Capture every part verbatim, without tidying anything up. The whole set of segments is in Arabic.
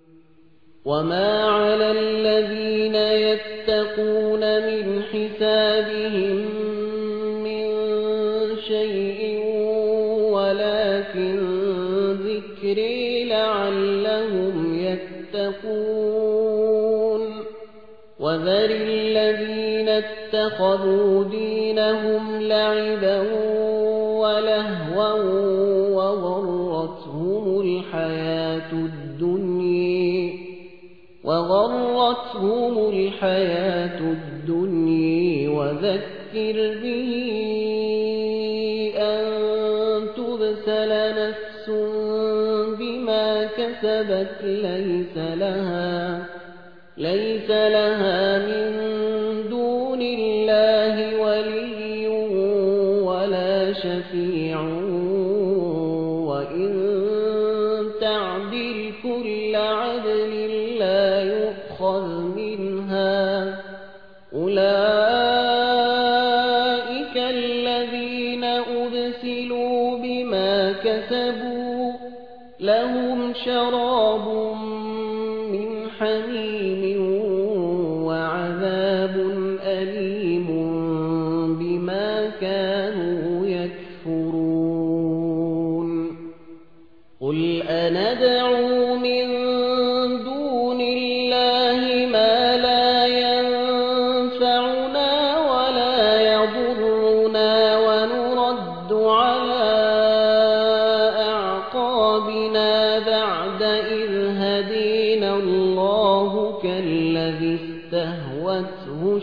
وما على الذين يتقون من حسابهم من شيء ولكن ذكري لعلهم يتقون وذر الذين اتخذوا دينهم لعبا ولهوا وغرتهم الحياة الدنيا وغرتهم الحياة الدنيا وذكر به أن تبسل نفس بما كسبت ليس لها ليس لها من دون الله ولي ولا شفيع وإن تعدل كل عدل لا يؤخذ منها أولئك الذين أبسلوا بما كسبوا لهم شراب من حميم وعذاب أليم بما كانوا يكفرون قل أندعو من دون الله ما لا ينفعنا ولا يضرنا ونرد على أعقابنا بعد إذ هدينا الله كالذي استهوته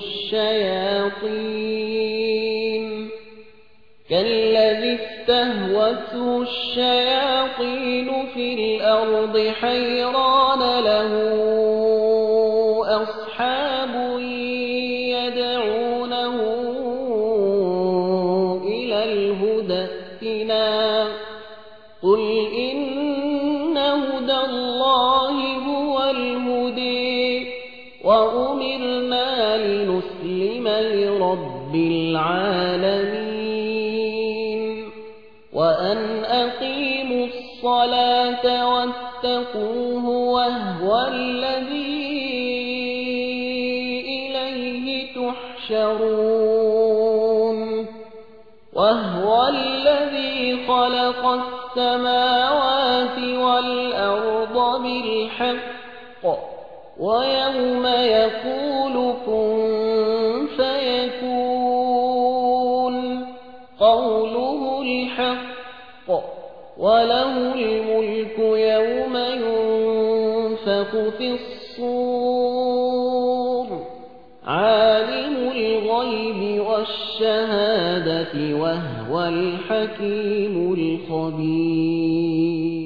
الشياطين كالذي استهوته الشياطين في الأرض حيران له أصحاب يدعونه إلى الهدى ائتنا قل إن هدى الله هو الهدي وأمرنا لنسلم لرب العالمين وأن أقيموا الصلاة واتقوه وهو الذي إليه تحشرون وهو الذي خلق السماوات والأرض بالحق ويوم يقول كن فيكون قوله الحق وله الملك يوم ينفخ في الصور عالم الغيب والشهادة وهو الحكيم الخبير